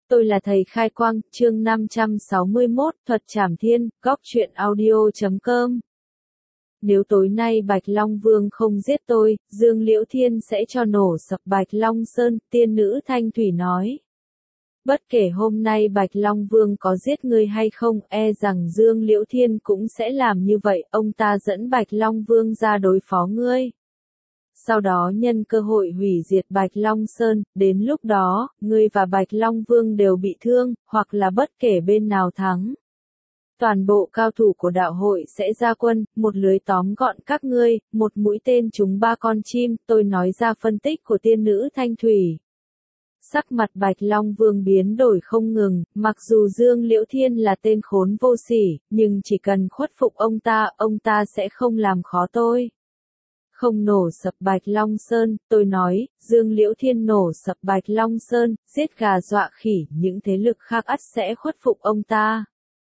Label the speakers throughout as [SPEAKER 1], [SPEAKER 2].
[SPEAKER 1] Tôi là thầy Khai Quang, chương 561, Thuật Trảm Thiên, góc truyện audio.com. Nếu tối nay Bạch Long Vương không giết tôi, Dương Liễu Thiên sẽ cho nổ sập Bạch Long Sơn, tiên nữ Thanh Thủy nói. Bất kể hôm nay Bạch Long Vương có giết ngươi hay không, e rằng Dương Liễu Thiên cũng sẽ làm như vậy, ông ta dẫn Bạch Long Vương ra đối phó ngươi. Sau đó nhân cơ hội hủy diệt Bạch Long Sơn, đến lúc đó, ngươi và Bạch Long Vương đều bị thương, hoặc là bất kể bên nào thắng. Toàn bộ cao thủ của đạo hội sẽ ra quân, một lưới tóm gọn các ngươi, một mũi tên trúng 3 con chim, tôi nói ra phân tích của tiên nữ Thanh Thủy. Sắc mặt Bạch Long Vương biến đổi không ngừng, mặc dù Dương Liễu Thiên là tên khốn vô sỉ, nhưng chỉ cần khuất phục ông ta sẽ không làm khó tôi. Không nổ sập Bạch Long Sơn, tôi nói, Dương Liễu Thiên nổ sập Bạch Long Sơn, giết gà dọa khỉ, những thế lực khác ắt sẽ khuất phục ông ta.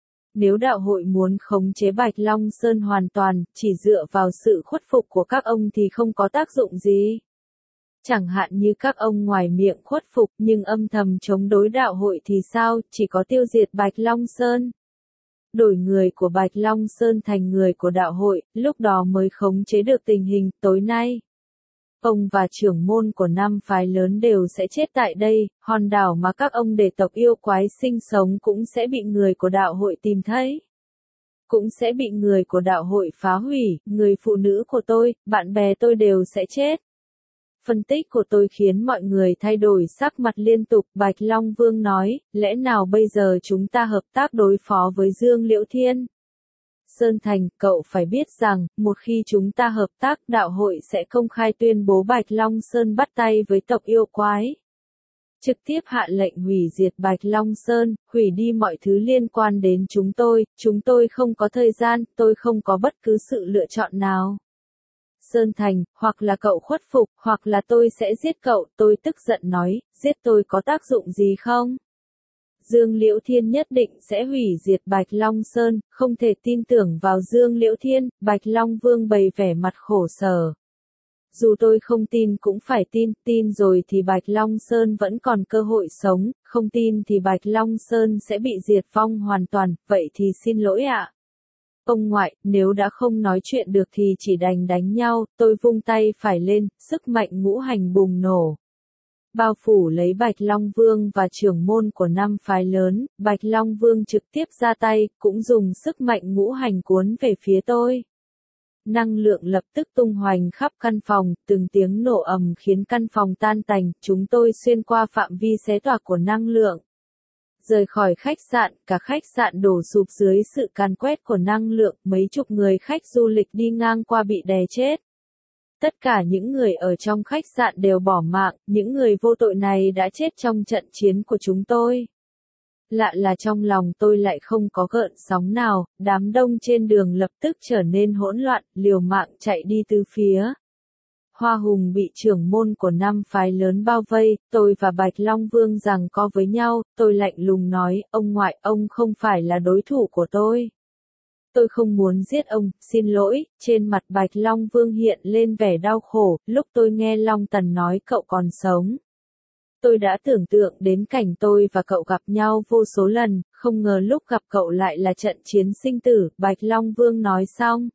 [SPEAKER 1] Nếu đạo hội muốn khống chế Bạch Long Sơn hoàn toàn, chỉ dựa vào sự khuất phục của các ông thì không có tác dụng gì. Chẳng hạn như các ông ngoài miệng khuất phục nhưng âm thầm chống đối đạo hội thì sao, chỉ có tiêu diệt Bạch Long Sơn. Đổi người của Bạch Long Sơn thành người của đạo hội, lúc đó mới khống chế được tình hình. Tối nay, ông và trưởng môn của 5 phái lớn đều sẽ chết tại đây, hòn đảo mà các ông để tộc yêu quái sinh sống cũng sẽ bị người của đạo hội tìm thấy. Cũng sẽ bị người của đạo hội phá hủy, người phụ nữ của tôi, bạn bè tôi đều sẽ chết. Phân tích của tôi khiến mọi người thay đổi sắc mặt liên tục. Bạch Long Vương nói, lẽ nào bây giờ chúng ta hợp tác đối phó với Dương Liễu Thiên? Sơn Thành, cậu phải biết rằng, một khi chúng ta hợp tác, đạo hội sẽ công khai tuyên bố Bạch Long Sơn bắt tay với tộc yêu quái. Trực tiếp hạ lệnh hủy diệt Bạch Long Sơn, hủy đi mọi thứ liên quan đến chúng tôi không có thời gian, tôi không có bất cứ sự lựa chọn nào. Sơn Thành, hoặc là cậu khuất phục, hoặc là tôi sẽ giết cậu, tôi tức giận nói, giết tôi có tác dụng gì không? Dương Liễu Thiên nhất định sẽ hủy diệt Bạch Long Sơn, không thể tin tưởng vào Dương Liễu Thiên, Bạch Long Vương bày vẻ mặt khổ sở. Dù tôi không tin cũng phải tin rồi thì Bạch Long Sơn vẫn còn cơ hội sống, không tin thì Bạch Long Sơn sẽ bị diệt vong hoàn toàn, vậy thì xin lỗi ạ. Ông ngoại, nếu đã không nói chuyện được thì chỉ đành đánh nhau, tôi vung tay phải lên, sức mạnh ngũ hành bùng nổ. Bao phủ lấy Bạch Long Vương và trưởng môn của 5 phái lớn, Bạch Long Vương trực tiếp ra tay, cũng dùng sức mạnh ngũ hành cuốn về phía tôi. Năng lượng lập tức tung hoành khắp căn phòng, từng tiếng nổ ầm khiến căn phòng tan tành, chúng tôi xuyên qua phạm vi xé toạc của năng lượng. Rời khỏi khách sạn, cả khách sạn đổ sụp dưới sự càn quét của năng lượng, mấy chục người khách du lịch đi ngang qua bị đè chết. Tất cả những người ở trong khách sạn đều bỏ mạng, những người vô tội này đã chết trong trận chiến của chúng tôi. Lạ là trong lòng tôi lại không có gợn sóng nào, đám đông trên đường lập tức trở nên hỗn loạn, liều mạng chạy đi tứ phía. Hoa Hùng bị trưởng môn của 5 phái lớn bao vây, tôi và Bạch Long Vương giằng co với nhau, tôi lạnh lùng nói, ông ngoại, ông không phải là đối thủ của tôi. Tôi không muốn giết ông, xin lỗi, trên mặt Bạch Long Vương hiện lên vẻ đau khổ, lúc tôi nghe Long Tần nói cậu còn sống. Tôi đã tưởng tượng đến cảnh tôi và cậu gặp nhau vô số lần, không ngờ lúc gặp cậu lại là trận chiến sinh tử, Bạch Long Vương nói xong.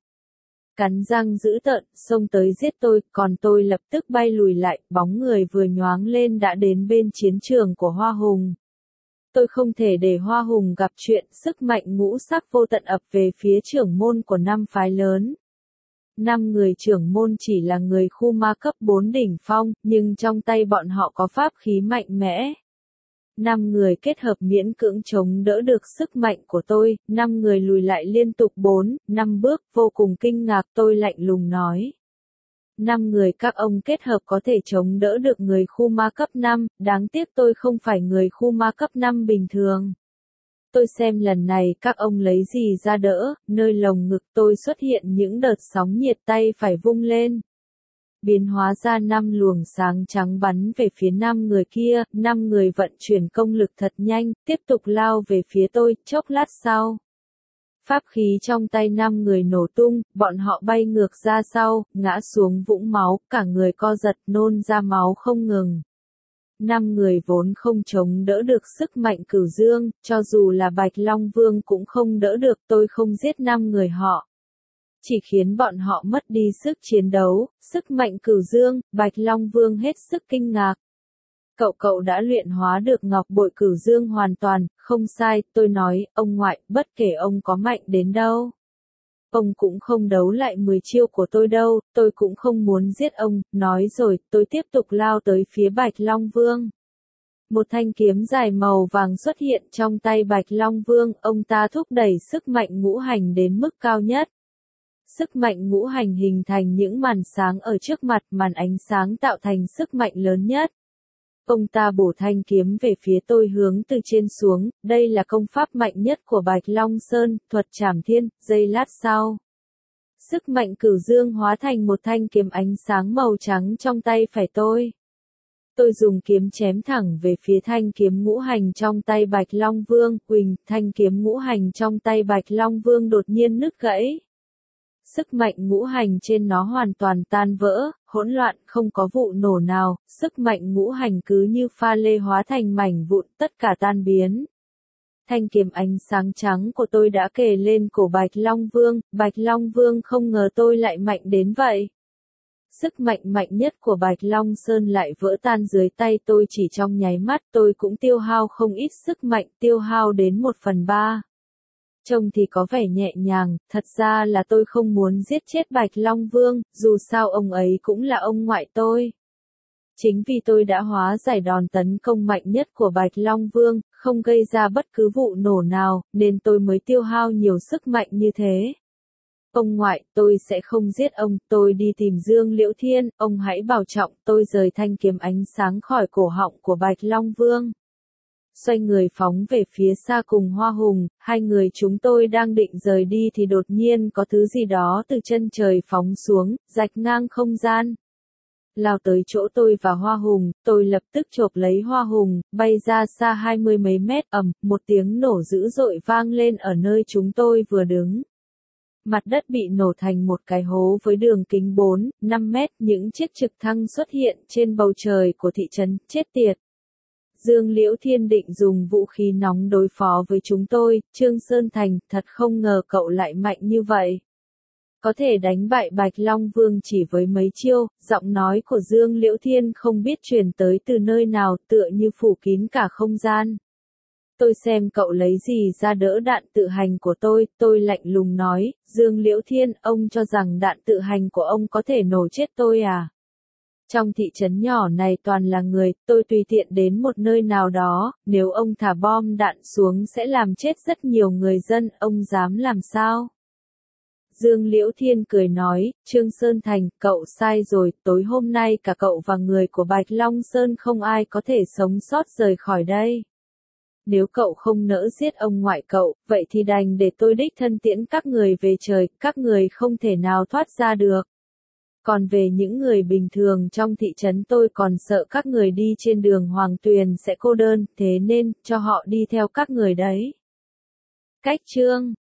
[SPEAKER 1] Cắn răng dữ tợn, xông tới giết tôi, còn tôi lập tức bay lùi lại, bóng người vừa nhoáng lên đã đến bên chiến trường của Hoa Hùng. Tôi không thể để Hoa Hùng gặp chuyện, sức mạnh ngũ sắc vô tận ập về phía trưởng môn của 5 phái lớn. 5 người trưởng môn chỉ là người khu ma cấp 4 đỉnh phong, nhưng trong tay bọn họ có pháp khí mạnh mẽ. 5 người kết hợp miễn cưỡng chống đỡ được sức mạnh của tôi, 5 người lùi lại liên tục 4-5 bước, vô cùng kinh ngạc, tôi lạnh lùng nói. 5 người các ông kết hợp có thể chống đỡ được người khu ma cấp 5, đáng tiếc tôi không phải người khu ma cấp 5 bình thường. Tôi xem lần này các ông lấy gì ra đỡ, nơi lồng ngực tôi xuất hiện những đợt sóng nhiệt, tay phải vung lên. Biến hóa ra 5 luồng sáng trắng bắn về phía 5 người kia, 5 người vận chuyển công lực thật nhanh, tiếp tục lao về phía tôi, chốc lát sau. Pháp khí trong tay 5 người nổ tung, bọn họ bay ngược ra sau, ngã xuống vũng máu, cả người co giật nôn ra máu không ngừng. 5 người vốn không chống đỡ được sức mạnh Cửu Dương, cho dù là Bạch Long Vương cũng không đỡ được, tôi không giết 5 người họ. Chỉ khiến bọn họ mất đi sức chiến đấu, sức mạnh Cửu Dương, Bạch Long Vương hết sức kinh ngạc. Cậu đã luyện hóa được ngọc bội Cửu Dương hoàn toàn, không sai, tôi nói, ông ngoại, bất kể ông có mạnh đến đâu. Ông cũng không đấu lại 10 chiêu của tôi đâu, tôi cũng không muốn giết ông, nói rồi, tôi tiếp tục lao tới phía Bạch Long Vương. Một thanh kiếm dài màu vàng xuất hiện trong tay Bạch Long Vương, ông ta thúc đẩy sức mạnh ngũ hành đến mức cao nhất. Sức mạnh ngũ hành hình thành những màn sáng ở trước mặt, màn ánh sáng tạo thành sức mạnh lớn nhất. Ông ta bổ thanh kiếm về phía tôi hướng từ trên xuống, đây là công pháp mạnh nhất của Bạch Long Sơn, thuật trảm thiên, giây lát sau. Sức mạnh Cửu Dương hóa thành một thanh kiếm ánh sáng màu trắng trong tay phải tôi. Tôi dùng kiếm chém thẳng về phía thanh kiếm ngũ hành trong tay Bạch Long Vương, quỳnh, thanh kiếm ngũ hành trong tay Bạch Long Vương đột nhiên nứt gãy. Sức mạnh ngũ hành trên nó hoàn toàn tan vỡ, hỗn loạn, không có vụ nổ nào, sức mạnh ngũ hành cứ như pha lê hóa thành mảnh vụn, tất cả tan biến. Thanh kiếm ánh sáng trắng của tôi đã kề lên cổ Bạch Long Vương không ngờ tôi lại mạnh đến vậy. Sức mạnh mạnh nhất của Bạch Long Sơn lại vỡ tan dưới tay tôi chỉ trong nháy mắt, tôi cũng tiêu hao không ít sức mạnh, tiêu hao đến 1/3. Trông thì có vẻ nhẹ nhàng, thật ra là tôi không muốn giết chết Bạch Long Vương, dù sao ông ấy cũng là ông ngoại tôi. Chính vì tôi đã hóa giải đòn tấn công mạnh nhất của Bạch Long Vương, không gây ra bất cứ vụ nổ nào, nên tôi mới tiêu hao nhiều sức mạnh như thế. Ông ngoại, tôi sẽ không giết ông, tôi đi tìm Dương Liễu Thiên, ông hãy bảo trọng, tôi rời thanh kiếm ánh sáng khỏi cổ họng của Bạch Long Vương. Xoay người phóng về phía xa cùng Hoa Hùng, hai người chúng tôi đang định rời đi thì đột nhiên có thứ gì đó từ chân trời phóng xuống, rạch ngang không gian. Lao tới chỗ tôi và Hoa Hùng, tôi lập tức chộp lấy Hoa Hùng, bay ra xa 20 mấy mét, một tiếng nổ dữ dội vang lên ở nơi chúng tôi vừa đứng. Mặt đất bị nổ thành một cái hố với đường kính 4-5 mét, những chiếc trực thăng xuất hiện trên bầu trời của thị trấn, chết tiệt. Dương Liễu Thiên định dùng vũ khí nóng đối phó với chúng tôi, Trương Sơn Thành, thật không ngờ cậu lại mạnh như vậy. Có thể đánh bại Bạch Long Vương chỉ với mấy chiêu, giọng nói của Dương Liễu Thiên không biết truyền tới từ nơi nào, tựa như phủ kín cả không gian. Tôi xem cậu lấy gì ra đỡ đạn tự hành của tôi lạnh lùng nói, Dương Liễu Thiên, ông cho rằng đạn tự hành của ông có thể nổ chết tôi à? Trong thị trấn nhỏ này toàn là người, tôi tùy tiện đến một nơi nào đó, nếu ông thả bom đạn xuống sẽ làm chết rất nhiều người dân, ông dám làm sao? Dương Liễu Thiên cười nói, Trương Sơn Thành, cậu sai rồi, tối hôm nay cả cậu và người của Bạch Long Sơn không ai có thể sống sót rời khỏi đây. Nếu cậu không nỡ giết ông ngoại cậu, vậy thì đành để tôi đích thân tiễn các người về trời, các người không thể nào thoát ra được. Còn về những người bình thường trong thị trấn tôi còn sợ các người đi trên đường Hoàng Tuyền sẽ cô đơn, thế nên, cho họ đi theo các người đấy. Cách chương